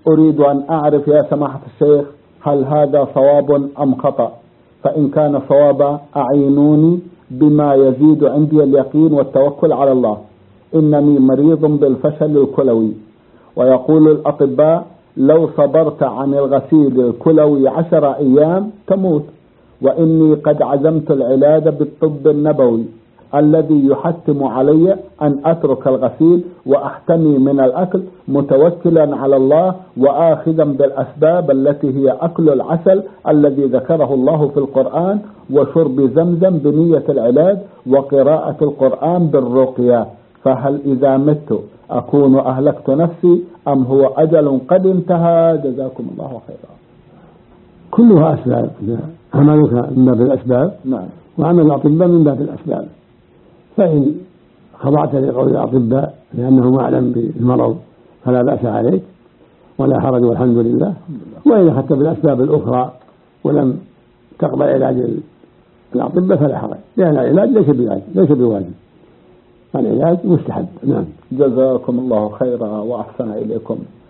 أريد أن أعرف يا سماحة الشيخ هل هذا صواب أم خطأ؟ فإن كان صوابا أعينوني بما يزيد عندي اليقين والتوكل على الله. إنني مريض بالفشل الكلوي، ويقول الأطباء لو صبرت عن الغسيل الكلوي 10 أيام تموت، وإني قد عزمت العلاج بالطب النبوي الذي يحتم علي أن أترك الغسيل وأحتمي من الأكل متوكلا على الله وآخذا بالأسباب التي هي أكل العسل الذي ذكره الله في القرآن وشرب زمزم بنية العلاج وقراءة القرآن بالرقية. فهل إذا مت أكون أهلكت نفسي أم هو أجل قد انتهى؟ جزاكم الله خيرا. كلها أسباب، عملك من باب الأسباب وعمل الأطباء من باب الأسباب. فإن خضعت لقول الأطباء لأنهم أعلم بالمرض فلا بأس عليك ولا حرج والحمد لله. وإن أخذت بالأسباب الأخرى ولم تقبل علاج الأطباء فلا حرج، لأن العلاج ليس بواجب، العلاج مستحب. نعم. جزاكم الله خيرا وأحسن إليكم.